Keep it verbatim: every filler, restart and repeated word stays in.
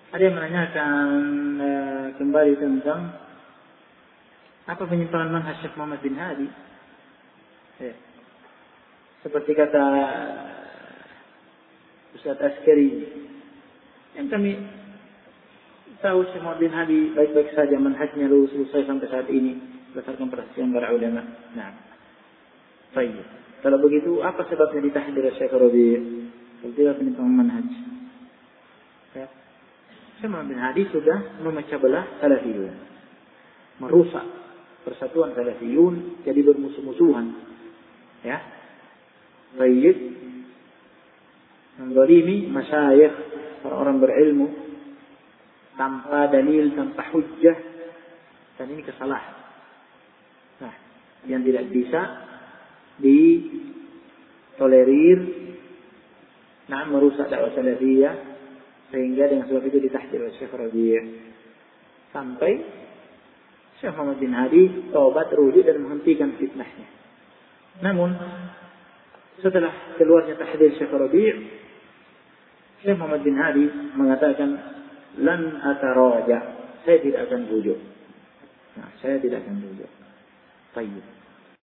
Ada yang menanyakan uh, kembali tentang apa penyimpangan manhaj Syekh Muhammad bin Hadi. Ya. Seperti kata Ustaz Askari, yang kami tahu Syekh Muhammad bin Hadi baik-baik saja, manhajnya lurus selesai sampai saat ini berdasarkan perhatian para ulama. Nah, baik. Kalau begitu, apa sebabnya ditahdir Syekh Rabi'? Tidak penyimpangan manhaj. Ya. Syekh Muhammad bin Hadi sudah memecah belah salafiyun, merusak persatuan salafiyun jadi bermusuh-musuhan. Ya, baik, menzalimi masyayikh, orang berilmu tanpa dalil, tanpa hujjah, dan ini kesalahan. Nah, yang tidak bisa ditolerir, nah merusak dakwah salafiyah. Sehingga dengan sebab itu ditahdir oleh Syekh Rabi' sampai Syekh Muhammad bin Hadi taubat, rujuk dan menghentikan fitnahnya. Namun setelah keluarnya tahdir Syekh Rabi', Syekh Muhammad bin Hadi mengatakan, lan ataraja, saya tidak akan rujuk. Nah, saya tidak akan rujuk. Baik.